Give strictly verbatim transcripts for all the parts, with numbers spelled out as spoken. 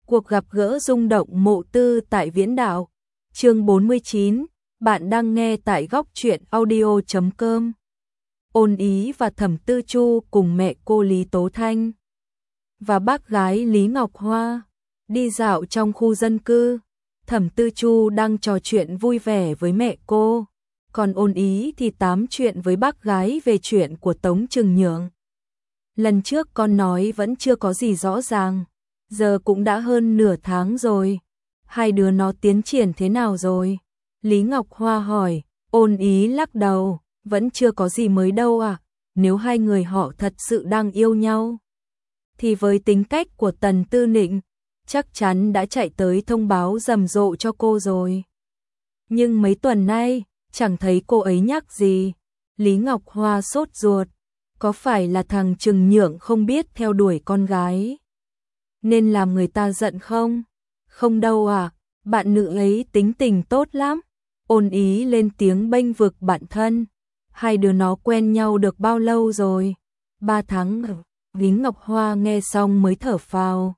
Cuộc gặp gỡ rung động mộ tư tại Viễn Đạo. Chương bốn mươi chín, bạn đang nghe tại góc truyện audio chấm com. Ôn Ý và Thẩm Tư Chu cùng mẹ cô Lý Tố Thanh và bác gái Lý Ngọc Hoa đi dạo trong khu dân cư. Thẩm Tư Chu đang trò chuyện vui vẻ với mẹ cô, còn Ôn Ý thì tám chuyện với bác gái về chuyện của Tống Trừng Nhượng. Lần trước con nói vẫn chưa có gì rõ ràng, giờ cũng đã hơn nửa tháng rồi. Hai đứa nó tiến triển thế nào rồi? Lý Ngọc Hoa hỏi. Ôn Ý lắc đầu, vẫn chưa có gì mới đâu à. Nếu hai người họ thật sự đang yêu nhau, thì với tính cách của Tần Tư Nịnh, chắc chắn đã chạy tới thông báo rầm rộ cho cô rồi. Nhưng mấy tuần nay, chẳng thấy cô ấy nhắc gì. Lý Ngọc Hoa sốt ruột. Có phải là thằng Trừng Nhượng không biết theo đuổi con gái, nên làm người ta giận không? Không đâu à, bạn nữ ấy tính tình tốt lắm. Ôn Ý lên tiếng bênh vực bạn thân. Hai đứa nó quen nhau được bao lâu rồi? Ba tháng. Lý Ngọc Hoa nghe xong mới thở phào.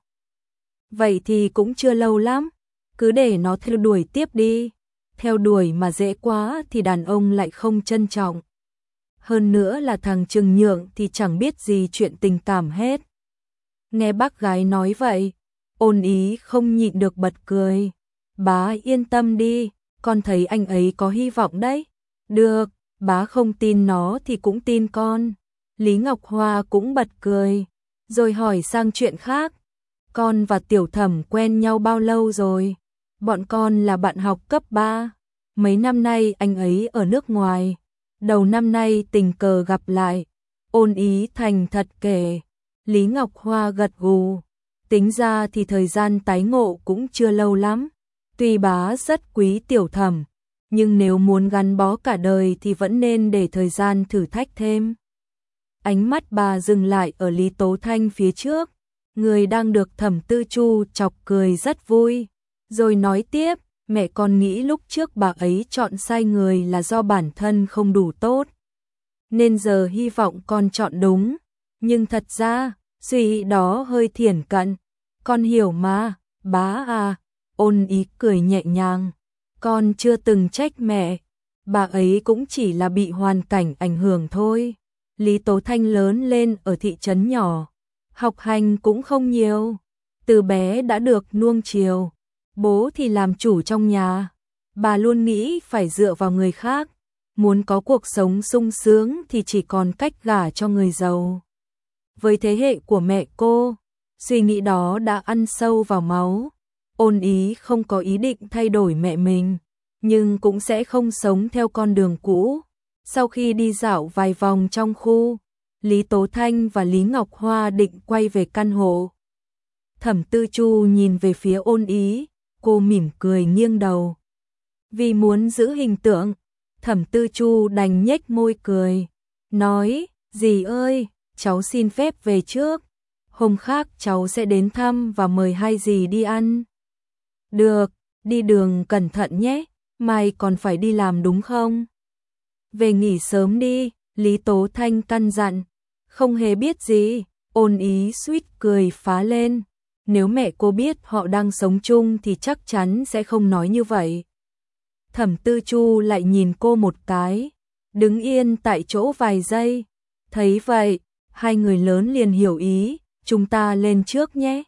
Vậy thì cũng chưa lâu lắm, cứ để nó theo đuổi tiếp đi. Theo đuổi mà dễ quá thì đàn ông lại không trân trọng. Hơn nữa là thằng Trừng Nhượng thì chẳng biết gì chuyện tình cảm hết. Nghe bác gái nói vậy, Ôn Ý không nhịn được bật cười. Bá yên tâm đi, con thấy anh ấy có hy vọng đấy. Được, bá không tin nó thì cũng tin con. Lý Ngọc Hoa cũng bật cười, rồi hỏi sang chuyện khác. Con và Tiểu Thẩm quen nhau bao lâu rồi? Bọn con là bạn học cấp ba. Mấy năm nay anh ấy ở nước ngoài. Đầu năm nay tình cờ gặp lại. Ôn Ý thành thật kể. Lý Ngọc Hoa gật gù. Tính ra thì thời gian tái ngộ cũng chưa lâu lắm. Tuy bá rất quý Tiểu Thẩm, nhưng nếu muốn gắn bó cả đời thì vẫn nên để thời gian thử thách thêm. Ánh mắt bà dừng lại ở Lý Tố Thanh phía trước, người đang được Thẩm Tư Chu chọc cười rất vui. Rồi nói tiếp, mẹ con nghĩ lúc trước bà ấy chọn sai người là do bản thân không đủ tốt, nên giờ hy vọng con chọn đúng. Nhưng thật ra, suy nghĩ đó hơi thiển cận. Con hiểu mà, bá à. Ôn Ý cười nhẹ nhàng. Con chưa từng trách mẹ, bà ấy cũng chỉ là bị hoàn cảnh ảnh hưởng thôi. Lý Tố Thanh lớn lên ở thị trấn nhỏ, học hành cũng không nhiều, từ bé đã được nuông chiều. Bố thì làm chủ trong nhà, bà luôn nghĩ phải dựa vào người khác. Muốn có cuộc sống sung sướng thì chỉ còn cách gả cho người giàu. Với thế hệ của mẹ cô, suy nghĩ đó đã ăn sâu vào máu. Ôn Ý không có ý định thay đổi mẹ mình, nhưng cũng sẽ không sống theo con đường cũ. Sau khi đi dạo vài vòng trong khu, Lý Tố Thanh và Lý Ngọc Hoa định quay về căn hộ. Thẩm Tư Chu nhìn về phía Ôn Ý, cô mỉm cười nghiêng đầu. Vì muốn giữ hình tượng, Thẩm Tư Chu đành nhếch môi cười, nói, dì ơi, cháu xin phép về trước. Hôm khác cháu sẽ đến thăm và mời hai dì đi ăn. Được, đi đường cẩn thận nhé, mai còn phải đi làm đúng không? Về nghỉ sớm đi, Lý Tố Thanh căn dặn. Không hề biết gì, Ôn Ý suýt cười phá lên. Nếu mẹ cô biết họ đang sống chung thì chắc chắn sẽ không nói như vậy. Thẩm Tư Chu lại nhìn cô một cái, đứng yên tại chỗ vài giây. Thấy vậy, hai người lớn liền hiểu ý, chúng ta lên trước nhé.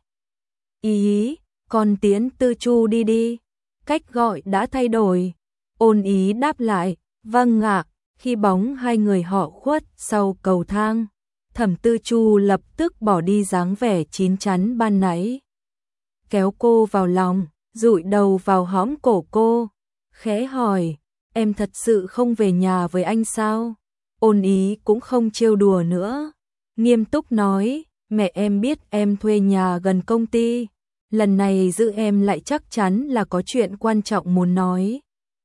Ý, con tiễn Tư Chu đi đi. Cách gọi đã thay đổi. Ôn Ý đáp lại, vâng ạ. Khi bóng hai người họ khuất sau cầu thang, Thẩm Tư Chu lập tức bỏ đi dáng vẻ chín chắn ban nãy. Kéo cô vào lòng, dụi đầu vào hõm cổ cô, khẽ hỏi, em thật sự không về nhà với anh sao? Ôn Ý cũng không trêu đùa nữa, nghiêm túc nói, mẹ em biết em thuê nhà gần công ty, lần này giữ em lại chắc chắn là có chuyện quan trọng muốn nói.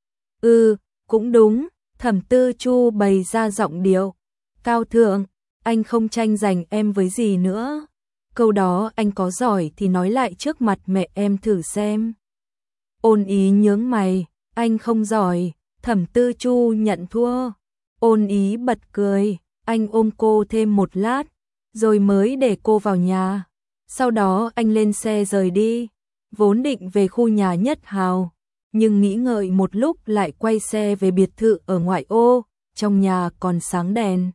Ừ, cũng đúng. Thẩm Tư Chu bày ra giọng điệu cao thượng, anh không tranh giành em với gì nữa. Câu đó anh có giỏi thì nói lại trước mặt mẹ em thử xem. Ôn Ý nhướng mày, anh không giỏi. Thẩm Tư Chu nhận thua. Ôn Ý bật cười, anh ôm cô thêm một lát, rồi mới để cô vào nhà. Sau đó anh lên xe rời đi. vốn định về khu nhà nhất hào, nhưng nghĩ ngợi một lúc lại quay xe về biệt thự ở ngoại ô, trong nhà còn sáng đèn.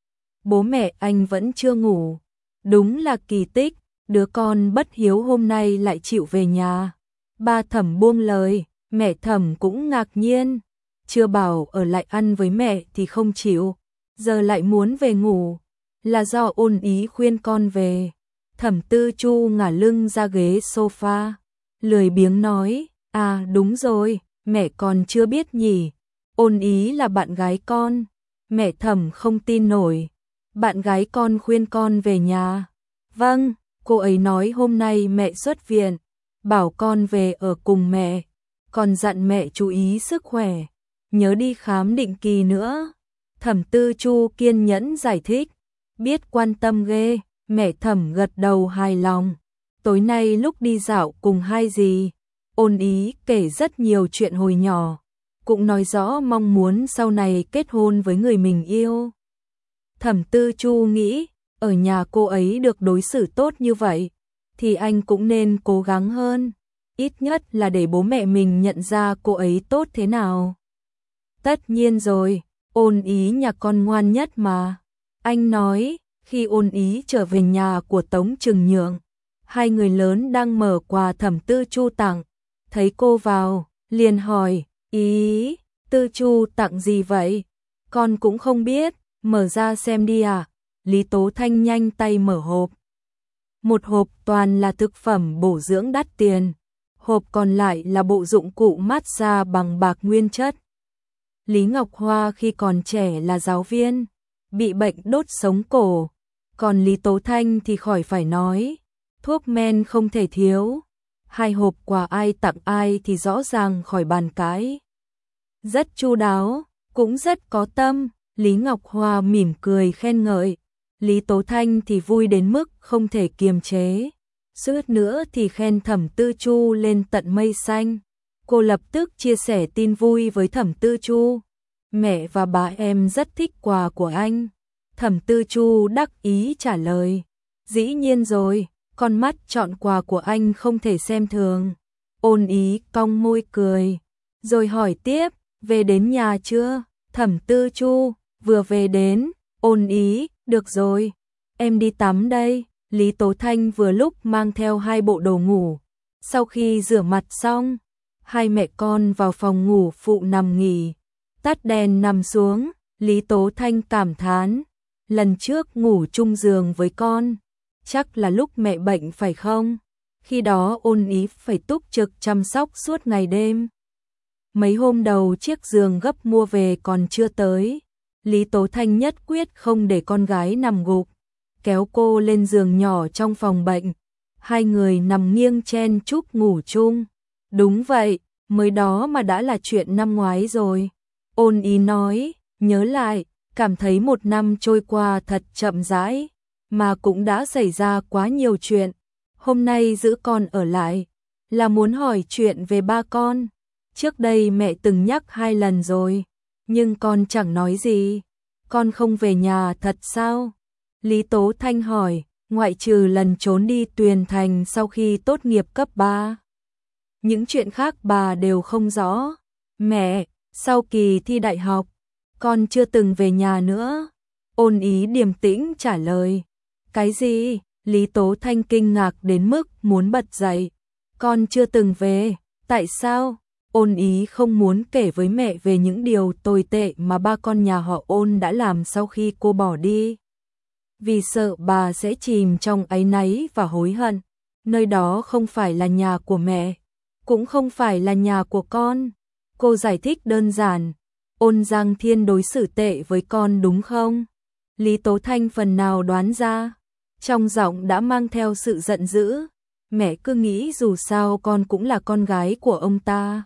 Bố mẹ anh vẫn chưa ngủ. Đúng là kỳ tích, đứa con bất hiếu hôm nay lại chịu về nhà. Ba Thẩm buông lời, mẹ Thẩm cũng ngạc nhiên. Chưa bảo ở lại ăn với mẹ thì không chịu, giờ lại muốn về ngủ. Là do Ôn Ý khuyên con về. Thẩm Tư Chu ngả lưng ra ghế sofa, lười biếng nói, à đúng rồi, mẹ còn chưa biết nhỉ. Ôn Ý là bạn gái con. Mẹ Thẩm không tin nổi. Bạn gái con khuyên con về nhà. Vâng, cô ấy nói hôm nay mẹ xuất viện, bảo con về ở cùng mẹ, còn dặn mẹ chú ý sức khỏe, nhớ đi khám định kỳ nữa. Thẩm Tư Chu kiên nhẫn giải thích, biết quan tâm ghê. Mẹ Thẩm gật đầu hài lòng. Tối nay lúc đi dạo cùng hai dì, Ôn Ý kể rất nhiều chuyện hồi nhỏ, cũng nói rõ mong muốn sau này kết hôn với người mình yêu. Thẩm Tư Chu nghĩ, ở nhà cô ấy được đối xử tốt như vậy, thì anh cũng nên cố gắng hơn, ít nhất là để bố mẹ mình nhận ra cô ấy tốt thế nào. Tất nhiên rồi, Ôn Ý nhà con ngoan nhất mà. Anh nói, khi Ôn Ý trở về nhà của Tống Trừng Nhượng, hai người lớn đang mở quà Thẩm Tư Chu tặng, thấy cô vào, liền hỏi, Ý, Tư Chu tặng gì vậy? Con cũng không biết, mở ra xem đi à? Lý Tố Thanh nhanh tay mở hộp. Một hộp toàn là thực phẩm bổ dưỡng đắt tiền, hộp còn lại là bộ dụng cụ massage bằng bạc nguyên chất. Lý Ngọc Hoa khi còn trẻ là giáo viên, bị bệnh đốt sống cổ, còn Lý Tố Thanh thì khỏi phải nói, thuốc men không thể thiếu. Hai hộp quà ai tặng ai thì rõ ràng khỏi bàn cãi. Rất chu đáo, cũng rất có tâm. Lý Ngọc Hoa mỉm cười khen ngợi. Lý Tố Thanh thì vui đến mức không thể kiềm chế. Suýt nữa thì khen Thẩm Tư Chu lên tận mây xanh. Cô lập tức chia sẻ tin vui với Thẩm Tư Chu. Mẹ và bà em rất thích quà của anh. Thẩm Tư Chu đắc ý trả lời. Dĩ nhiên rồi, con mắt chọn quà của anh không thể xem thường. Ôn Ý cong môi cười, rồi hỏi tiếp, về đến nhà chưa? Thẩm Tư Chu, vừa về đến. Ôn Ý, được rồi, em đi tắm đây. Lý Tố Thanh vừa lúc mang theo hai bộ đồ ngủ. Sau khi rửa mặt xong, hai mẹ con vào phòng ngủ phụ nằm nghỉ. Tắt đèn nằm xuống, Lý Tố Thanh cảm thán, lần trước ngủ chung giường với con, chắc là lúc mẹ bệnh phải không? Khi đó Ôn Ý phải túc trực chăm sóc suốt ngày đêm. Mấy hôm đầu chiếc giường gấp mua về còn chưa tới, Lý Tố Thanh nhất quyết không để con gái nằm gục, kéo cô lên giường nhỏ trong phòng bệnh. Hai người nằm nghiêng chen chúc ngủ chung. Đúng vậy, mới đó mà đã là chuyện năm ngoái rồi. Ôn Ý nói, nhớ lại, cảm thấy một năm trôi qua thật chậm rãi, mà cũng đã xảy ra quá nhiều chuyện. Hôm nay giữ con ở lại, là muốn hỏi chuyện về ba con. Trước đây mẹ từng nhắc hai lần rồi, nhưng con chẳng nói gì. Con không về nhà thật sao? Lý Tố Thanh hỏi, ngoại trừ lần trốn đi Tuyền Thành sau khi tốt nghiệp cấp ba. Những chuyện khác bà đều không rõ. Mẹ, sau kỳ thi đại học, con chưa từng về nhà nữa. Ôn Ý điềm tĩnh trả lời. Cái gì? Lý Tố Thanh kinh ngạc đến mức muốn bật dậy. Con chưa từng về, tại sao? Ôn Ý không muốn kể với mẹ về những điều tồi tệ mà ba con nhà họ Ôn đã làm sau khi cô bỏ đi. Vì sợ bà sẽ chìm trong áy náy và hối hận. Nơi đó không phải là nhà của mẹ, cũng không phải là nhà của con. Cô giải thích đơn giản. Ôn Giang Thiên đối xử tệ với con đúng không? Lý Tố Thanh phần nào đoán ra, trong giọng đã mang theo sự giận dữ. Mẹ cứ nghĩ dù sao con cũng là con gái của ông ta,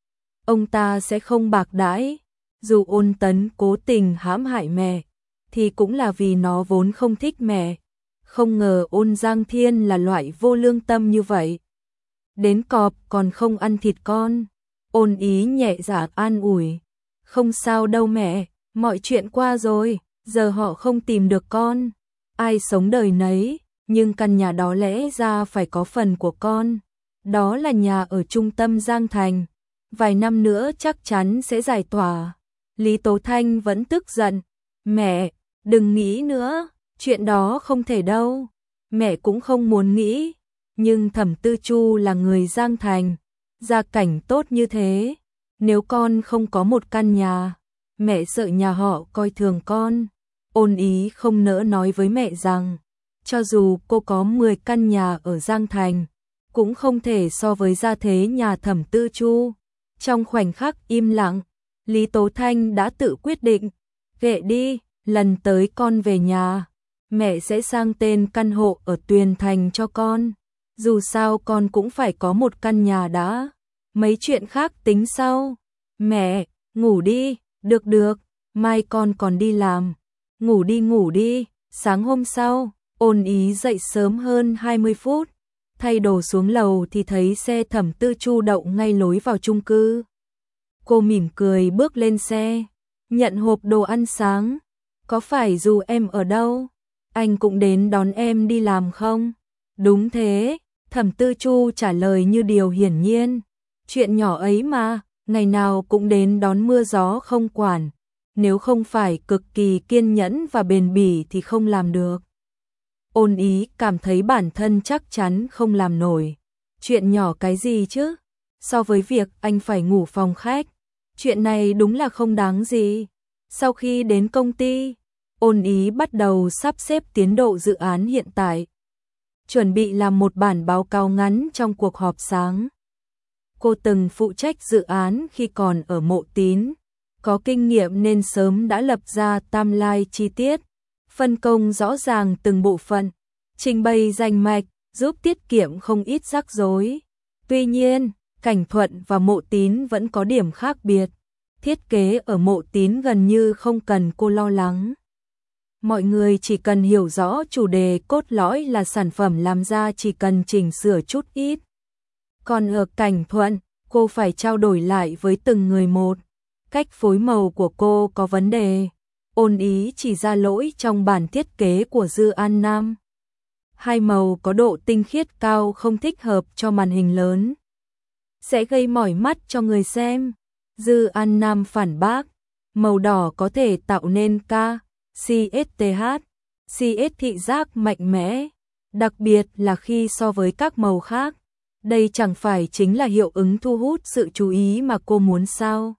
ông ta sẽ không bạc đãi. Dù Ôn Tấn cố tình hãm hại mẹ, thì cũng là vì nó vốn không thích mẹ. Không ngờ Ôn Giang Thiên là loại vô lương tâm như vậy. Đến cọp còn không ăn thịt con. Ôn Ý nhẹ dạ an ủi. Không sao đâu mẹ, mọi chuyện qua rồi, giờ họ không tìm được con. Ai sống đời nấy, nhưng căn nhà đó lẽ ra phải có phần của con. đó là nhà ở trung tâm Giang Thành, vài năm nữa chắc chắn sẽ giải tỏa. Lý Tố Thanh vẫn tức giận, mẹ, đừng nghĩ nữa, chuyện đó không thể đâu, mẹ cũng không muốn nghĩ, nhưng Thẩm Tư Chu là người Giang Thành, gia cảnh tốt như thế, nếu con không có một căn nhà, mẹ sợ nhà họ coi thường con. Ôn Ý không nỡ nói với mẹ rằng, cho dù cô có mười căn nhà ở Giang Thành, cũng không thể so với gia thế nhà Thẩm Tư Chu. Trong khoảnh khắc im lặng, Lý Tố Thanh đã tự quyết định, kệ đi, lần tới con về nhà, mẹ sẽ sang tên căn hộ ở Tuyền Thành cho con. Dù sao con cũng phải có một căn nhà đã, mấy chuyện khác tính sau. Mẹ, ngủ đi, được được, mai con còn đi làm. Ngủ đi ngủ đi. Sáng hôm sau, Ôn Ý dậy sớm hơn hai mươi phút, thay đồ xuống lầu thì thấy xe Thẩm Tư Chu đậu ngay lối vào chung cư. Cô mỉm cười bước lên xe, nhận hộp đồ ăn sáng. Có phải dù em ở đâu, anh cũng đến đón em đi làm không? Đúng thế, Thẩm Tư Chu trả lời như điều hiển nhiên. Chuyện nhỏ ấy mà, ngày nào cũng đến đón mưa gió không quản. Nếu không phải cực kỳ kiên nhẫn và bền bỉ thì không làm được. Ôn Ý cảm thấy bản thân chắc chắn không làm nổi. Chuyện nhỏ cái gì chứ? So với việc anh phải ngủ phòng khách, chuyện này đúng là không đáng gì. Sau khi đến công ty, Ôn Ý bắt đầu sắp xếp tiến độ dự án hiện tại, chuẩn bị làm một bản báo cáo ngắn trong cuộc họp sáng. Cô từng phụ trách dự án khi còn ở Mộ Tín, có kinh nghiệm nên sớm đã lập ra timeline chi tiết, phân công rõ ràng từng bộ phận, trình bày rành mạch, giúp tiết kiệm không ít rắc rối. Tuy nhiên, Cảnh Thuận và Mộ Tín vẫn có điểm khác biệt. Thiết kế ở Mộ Tín gần như không cần cô lo lắng. Mọi người chỉ cần hiểu rõ chủ đề cốt lõi là sản phẩm làm ra chỉ cần chỉnh sửa chút ít. Còn ở Cảnh Thuận, cô phải trao đổi lại với từng người một. Cách phối màu của cô có vấn đề. Ôn Ý chỉ ra lỗi trong bản thiết kế của Dư An Nam. Hai màu có độ tinh khiết cao không thích hợp cho màn hình lớn, sẽ gây mỏi mắt cho người xem. Dư An Nam phản bác, màu đỏ có thể tạo nên K, xê ét tê hát, xê ét thị giác mạnh mẽ, đặc biệt là khi so với các màu khác. Đây chẳng phải chính là hiệu ứng thu hút sự chú ý mà cô muốn sao?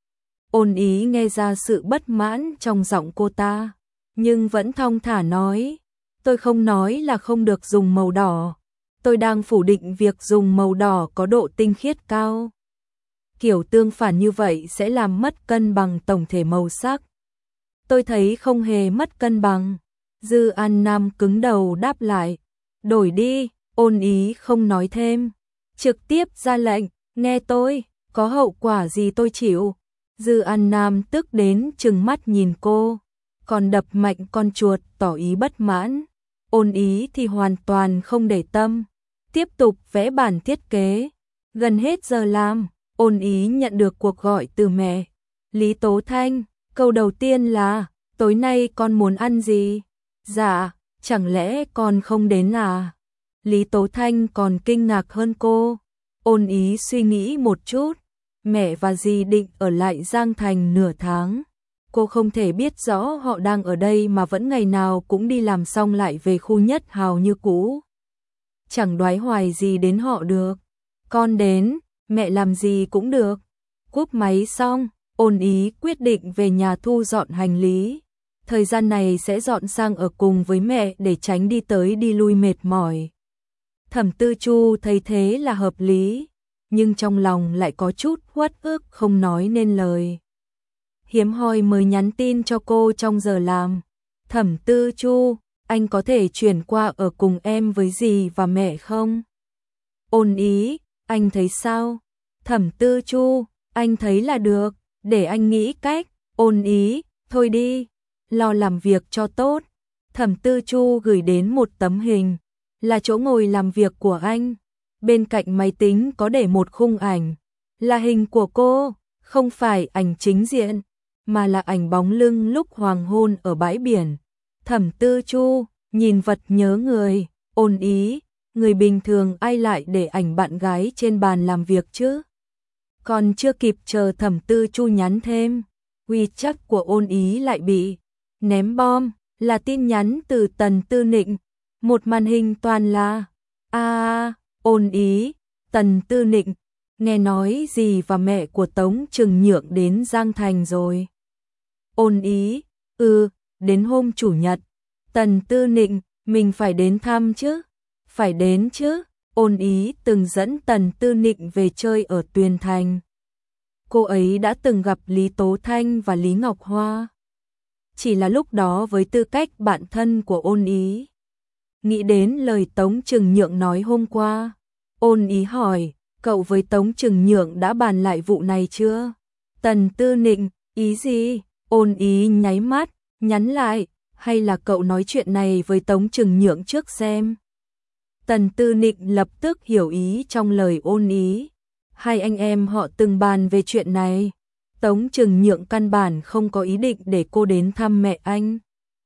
Ôn Ý nghe ra sự bất mãn trong giọng cô ta, nhưng vẫn thong thả nói, tôi không nói là không được dùng màu đỏ, tôi đang phủ định việc dùng màu đỏ có độ tinh khiết cao. Kiểu tương phản như vậy sẽ làm mất cân bằng tổng thể màu sắc. Tôi thấy không hề mất cân bằng. Dư An Nam cứng đầu đáp lại, đổi đi. Ôn Ý không nói thêm, trực tiếp ra lệnh, nghe tôi, có hậu quả gì tôi chịu. Dư An Nam tức đến trừng mắt nhìn cô, còn đập mạnh con chuột tỏ ý bất mãn. Ôn Ý thì hoàn toàn không để tâm, tiếp tục vẽ bản thiết kế. Gần hết giờ làm, Ôn Ý nhận được cuộc gọi từ mẹ. Lý Tố Thanh, câu đầu tiên là, tối nay con muốn ăn gì? Dạ, chẳng lẽ con không đến à? Lý Tố Thanh còn kinh ngạc hơn cô. Ôn Ý suy nghĩ một chút, mẹ và dì định ở lại Giang Thành nửa tháng. Cô không thể biết rõ họ đang ở đây mà vẫn ngày nào cũng đi làm xong lại về khu Nhất Hào như cũ. Chẳng đoái hoài gì đến họ được. Con đến, mẹ làm gì cũng được. Cúp máy xong, Ôn Ý quyết định về nhà thu dọn hành lý. Thời gian này sẽ dọn sang ở cùng với mẹ để tránh đi tới đi lui mệt mỏi. Thẩm Tư Chu thấy thế là hợp lý, nhưng trong lòng lại có chút uất ức không nói nên lời. Hiếm hoi mới nhắn tin cho cô trong giờ làm. Thẩm Tư Chu, anh có thể chuyển qua ở cùng em với dì và mẹ không? Ôn Ý, anh thấy sao? Thẩm Tư Chu, anh thấy là được, để anh nghĩ cách. Ôn Ý, thôi đi, lo làm việc cho tốt. Thẩm Tư Chu gửi đến một tấm hình, là chỗ ngồi làm việc của anh. Bên cạnh máy tính có để một khung ảnh, là hình của cô, không phải ảnh chính diện, mà là ảnh bóng lưng lúc hoàng hôn ở bãi biển. Thẩm Tư Chu, nhìn vật nhớ người. Ôn Ý, người bình thường ai lại để ảnh bạn gái trên bàn làm việc chứ? Còn chưa kịp chờ Thẩm Tư Chu nhắn thêm, WeChat của Ôn Ý lại bị ném bom, là tin nhắn từ Tần Tư Nịnh, một màn hình toàn là a Ôn Ý, Tần Tư Nịnh, nghe nói dì và mẹ của Tống Trừng Nhượng đến Giang Thành rồi. Ôn Ý, ừ, đến hôm chủ nhật. Tần Tư Nịnh, mình phải đến thăm chứ? Phải đến chứ? Ôn Ý từng dẫn Tần Tư Nịnh về chơi ở Tuyền Thành. Cô ấy đã từng gặp Lý Tố Thanh và Lý Ngọc Hoa. Chỉ là lúc đó với tư cách bạn thân của Ôn Ý. Nghĩ đến lời Tống Trừng Nhượng nói hôm qua, Ôn Ý hỏi, cậu với Tống Trừng Nhượng đã bàn lại vụ này chưa? Tần Tư Nịnh, ý gì? Ôn Ý nháy mắt, nhắn lại, hay là cậu nói chuyện này với Tống Trừng Nhượng trước xem? Tần Tư Nịnh lập tức hiểu ý trong lời Ôn Ý. Hai anh em họ từng bàn về chuyện này. Tống Trừng Nhượng căn bản không có ý định để cô đến thăm mẹ anh.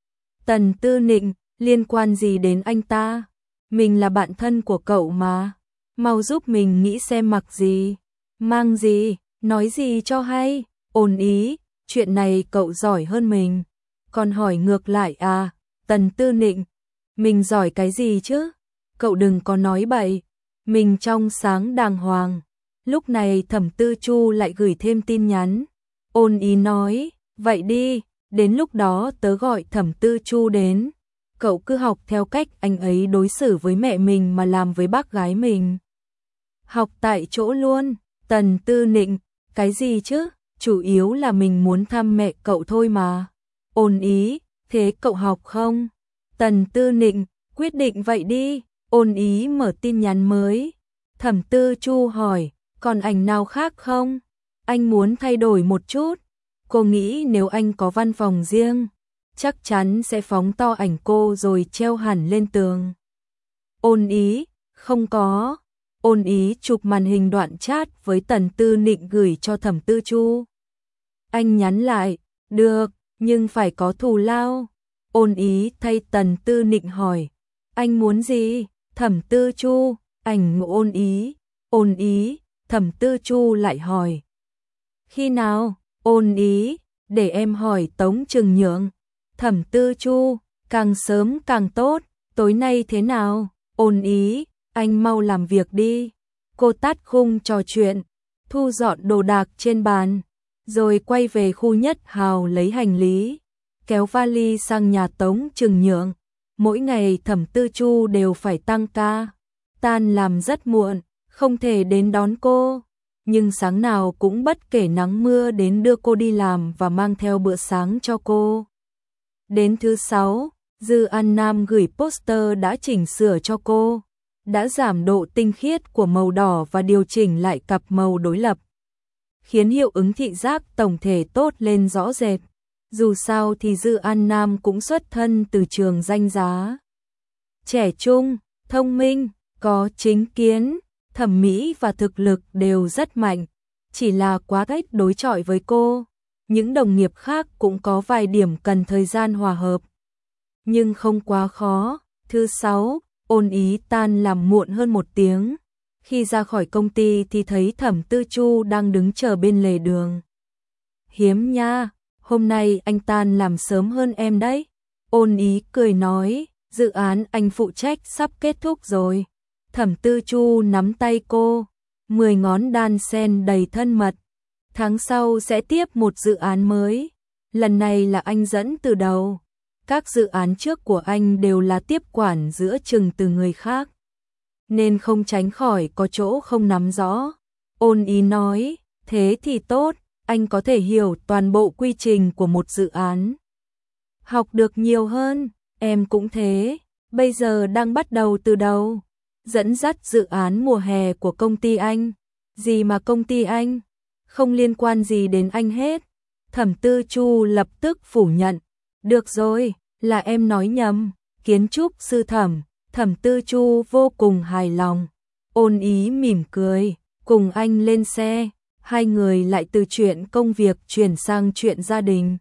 Tần Tư Nịnh, liên quan gì đến anh ta? Mình là bạn thân của cậu mà. Mau giúp mình nghĩ xem mặc gì, mang gì, nói gì cho hay. Ôn Ý, chuyện này cậu giỏi hơn mình. Còn hỏi ngược lại à? Tần Tư Nịnh, mình giỏi cái gì chứ? Cậu đừng có nói bậy. Mình trong sáng đàng hoàng. Lúc này Thẩm Tư Chu lại gửi thêm tin nhắn. Ôn Ý nói, vậy đi, đến lúc đó tớ gọi Thẩm Tư Chu đến. Cậu cứ học theo cách anh ấy đối xử với mẹ mình mà làm với bác gái mình. Học tại chỗ luôn. Tần Tư Nịnh, cái gì chứ? Chủ yếu là mình muốn thăm mẹ cậu thôi mà. Ôn Ý, thế cậu học không? Tần Tư Nịnh, quyết định vậy đi. Ôn Ý mở tin nhắn mới. Thẩm Tư Chu hỏi, còn ảnh nào khác không? Anh muốn thay đổi một chút. Cô nghĩ nếu anh có văn phòng riêng, chắc chắn sẽ phóng to ảnh cô rồi treo hẳn lên tường. Ôn Ý, không có. Ôn Ý chụp màn hình đoạn chat với Tần Tư Nịnh gửi cho Thẩm Tư Chu. Anh nhắn lại, được, nhưng phải có thù lao. Ôn Ý thay Tần Tư Nịnh hỏi, anh muốn gì? Thẩm Tư Chu, ảnh Ôn Ý. Ôn Ý, Thẩm Tư Chu lại hỏi, khi nào? Ôn Ý, để em hỏi Tống Trừng Nhượng. Thẩm Tư Chu, càng sớm càng tốt, tối nay thế nào? Ôn Ý, anh mau làm việc đi. Cô tắt khung trò chuyện, thu dọn đồ đạc trên bàn, rồi quay về khu Nhất Hào lấy hành lý, kéo vali sang nhà Tống Trừng Nhượng. Mỗi ngày Thẩm Tư Chu đều phải tăng ca, tan làm rất muộn, không thể đến đón cô. Nhưng sáng nào cũng bất kể nắng mưa đến đưa cô đi làm và mang theo bữa sáng cho cô. Đến thứ sáu, Dư An Nam gửi poster đã chỉnh sửa cho cô, đã giảm độ tinh khiết của màu đỏ và điều chỉnh lại cặp màu đối lập, khiến hiệu ứng thị giác tổng thể tốt lên rõ rệt. Dù sao thì Dư An Nam cũng xuất thân từ trường danh giá. Trẻ trung, thông minh, có chính kiến, thẩm mỹ và thực lực đều rất mạnh, chỉ là quá ít đối chọi với cô. Những đồng nghiệp khác cũng có vài điểm cần thời gian hòa hợp, nhưng không quá khó. Thứ sáu, Ôn Ý tan làm muộn hơn một tiếng. Khi ra khỏi công ty thì thấy Thẩm Tư Chu đang đứng chờ bên lề đường. Hiếm nha, hôm nay anh tan làm sớm hơn em đấy. Ôn Ý cười nói, dự án anh phụ trách sắp kết thúc rồi. Thẩm Tư Chu nắm tay cô, mười ngón đan sen đầy thân mật. Tháng sau sẽ tiếp một dự án mới. Lần này là anh dẫn từ đầu. Các dự án trước của anh đều là tiếp quản giữa chừng từ người khác, nên không tránh khỏi có chỗ không nắm rõ. Ôn Ý nói, thế thì tốt, anh có thể hiểu toàn bộ quy trình của một dự án. Học được nhiều hơn, em cũng thế, bây giờ đang bắt đầu từ đầu. Dẫn dắt dự án mùa hè của công ty anh. Gì mà công ty anh? Không liên quan gì đến anh hết. Thẩm Tư Chu lập tức phủ nhận. Được rồi, là em nói nhầm. Kiến trúc sư Thẩm. Thẩm Tư Chu vô cùng hài lòng. Ôn Ý mỉm cười, cùng anh lên xe. Hai người lại từ chuyện công việc chuyển sang chuyện gia đình.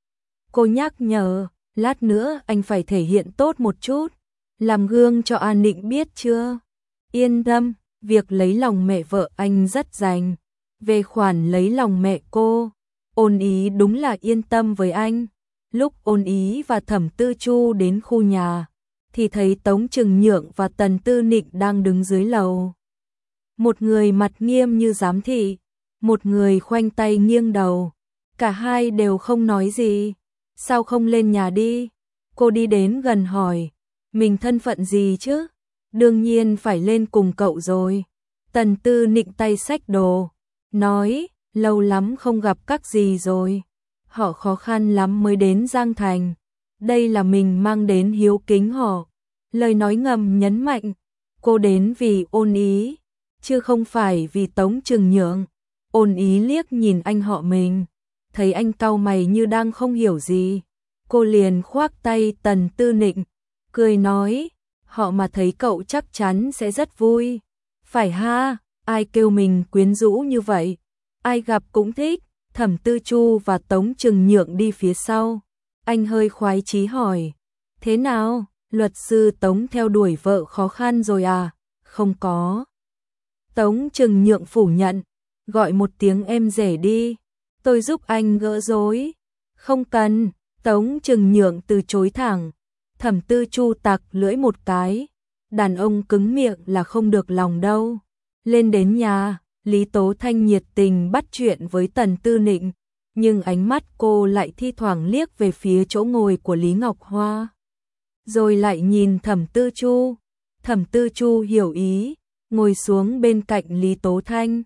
Cô nhắc nhở, lát nữa anh phải thể hiện tốt một chút. Làm gương cho An Nịnh biết chưa? Yên tâm, việc lấy lòng mẹ vợ anh rất rành. Về khoản lấy lòng mẹ cô, Ôn Ý đúng là yên tâm với anh. Lúc Ôn Ý và Thẩm Tư Chu đến khu nhà, thì thấy Tống Trừng Nhượng và Tần Tư Nịnh đang đứng dưới lầu. Một người mặt nghiêm như giám thị, một người khoanh tay nghiêng đầu. Cả hai đều không nói gì. Sao không lên nhà đi? Cô đi đến gần hỏi. Mình thân phận gì chứ? Đương nhiên phải lên cùng cậu rồi. Tần Tư Nịnh tay xách đồ, nói, lâu lắm không gặp các dì rồi. Họ khó khăn lắm mới đến Giang Thành. Đây là mình mang đến hiếu kính họ. Lời nói ngầm nhấn mạnh, cô đến vì Ôn Ý, chứ không phải vì Tống Trừng Nhượng. Ôn Ý liếc nhìn anh họ mình, thấy anh cau mày như đang không hiểu gì. Cô liền khoác tay Tần Tư Nịnh, cười nói, họ mà thấy cậu chắc chắn sẽ rất vui. Phải ha, ai kêu mình quyến rũ như vậy, ai gặp cũng thích. Thẩm Tư Chu và Tống Trừng Nhượng đi phía sau. Anh hơi khoái chí hỏi, thế nào, luật sư Tống theo đuổi vợ khó khăn rồi à? Không có. Tống Trừng Nhượng phủ nhận, gọi một tiếng em rể đi, tôi giúp anh gỡ rối. Không cần. Tống Trừng Nhượng từ chối thẳng. Thẩm Tư Chu tặc lưỡi một cái, đàn ông cứng miệng là không được lòng đâu. Lên đến nhà, Lý Tố Thanh nhiệt tình bắt chuyện với Tần Tư Nịnh, nhưng ánh mắt cô lại thi thoảng liếc về phía chỗ ngồi của Lý Ngọc Hoa, rồi lại nhìn Thẩm Tư Chu. Thẩm Tư Chu hiểu ý, ngồi xuống bên cạnh Lý Tố Thanh.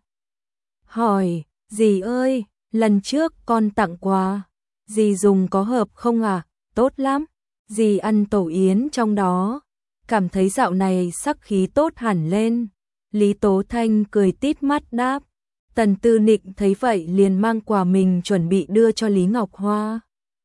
Hỏi, dì ơi, lần trước con tặng quà, dì dùng có hợp không à? Tốt lắm, dì ăn tổ yến trong đó, cảm thấy dạo này sắc khí tốt hẳn lên. Lý Tố Thanh cười tít mắt đáp. Tần Tư Nịnh thấy vậy liền mang quà mình chuẩn bị đưa cho Lý Ngọc Hoa.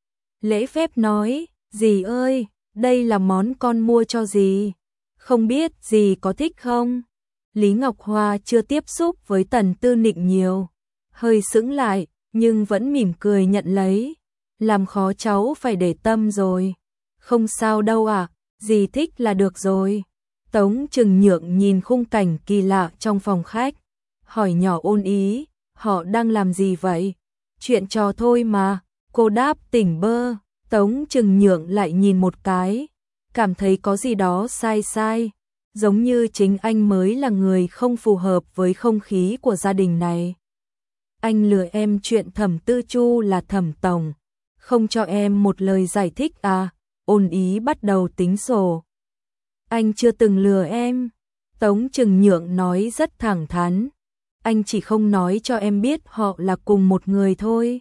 Lễ phép nói, dì ơi, đây là món con mua cho dì, không biết dì có thích không? Lý Ngọc Hoa chưa tiếp xúc với Tần Tư Nịnh nhiều, hơi sững lại, nhưng vẫn mỉm cười nhận lấy. Làm khó cháu phải để tâm rồi. Không sao đâu ạ, à, dì thích là được rồi. Tống Trừng Nhượng nhìn khung cảnh kỳ lạ trong phòng khách, hỏi nhỏ Ôn Ý, họ đang làm gì vậy? Chuyện trò thôi mà, cô đáp tỉnh bơ. Tống Trừng Nhượng lại nhìn một cái, cảm thấy có gì đó sai sai, giống như chính anh mới là người không phù hợp với không khí của gia đình này. Anh lừa em chuyện Thẩm Tư Chu là Thẩm tổng, không cho em một lời giải thích à? Ôn Ý bắt đầu tính sổ. Anh chưa từng lừa em. Tống Trừng Nhượng nói rất thẳng thắn. Anh chỉ không nói cho em biết họ là cùng một người thôi.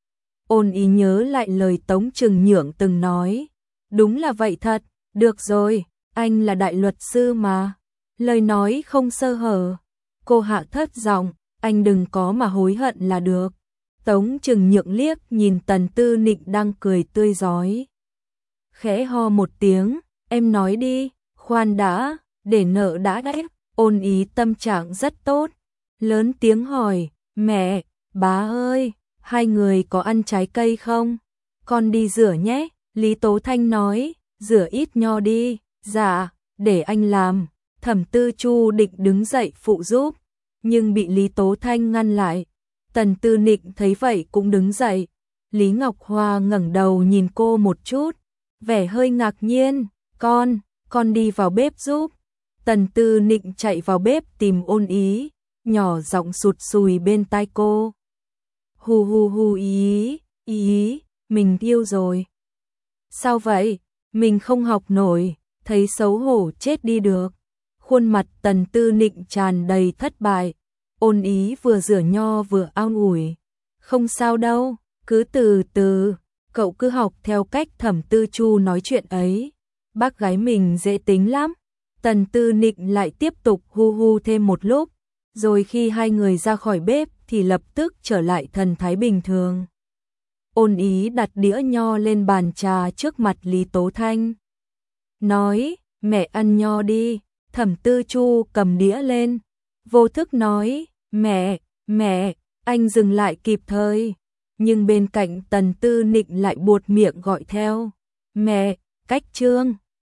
Ôn Ý nhớ lại lời Tống Trừng Nhượng từng nói. Đúng là vậy thật, được rồi, anh là đại luật sư mà. Lời nói không sơ hở. Cô hạ thấp giọng, anh đừng có mà hối hận là được. Tống Trừng Nhượng liếc nhìn Tần Tư Nịnh đang cười tươi rói. Khẽ ho một tiếng, em nói đi. Khoan đã, để nợ đã đấy. Ôn Ý tâm trạng rất tốt, lớn tiếng hỏi, mẹ, bá ơi, hai người có ăn trái cây không? Con đi rửa nhé. Lý Tố Thanh nói, rửa ít nho đi. Dạ, để anh làm. Thẩm Tư Chu định đứng dậy phụ giúp, nhưng bị Lý Tố Thanh ngăn lại. Tần Tư Nịnh thấy vậy cũng đứng dậy. Lý Ngọc Hoa ngẩng đầu nhìn cô một chút, vẻ hơi ngạc nhiên, con, con đi vào bếp giúp. Tần Tư Nịnh chạy vào bếp tìm Ôn Ý, nhỏ giọng sụt sùi bên tai cô. Hù hù hù Ý, Ý, mình yêu rồi. Sao vậy? Mình không học nổi, thấy xấu hổ chết đi được. Khuôn mặt Tần Tư Nịnh tràn đầy thất bại. Ôn Ý vừa rửa nho vừa an ủi. Không sao đâu, cứ từ từ, cậu cứ học theo cách Thẩm Tư Chu nói chuyện ấy. Bác gái mình dễ tính lắm. Tần Tư Nịnh lại tiếp tục hu hu thêm một lúc, rồi khi hai người ra khỏi bếp thì lập tức trở lại thần thái bình thường. Ôn Ý đặt đĩa nho lên bàn trà trước mặt Lý Tố Thanh. Nói, mẹ ăn nho đi. Thẩm Tư Chu cầm đĩa lên, vô thức nói, mẹ, mẹ, anh dừng lại kịp thời. Nhưng bên cạnh Tần Tư Nịnh lại buột miệng gọi theo, mẹ, cách trương.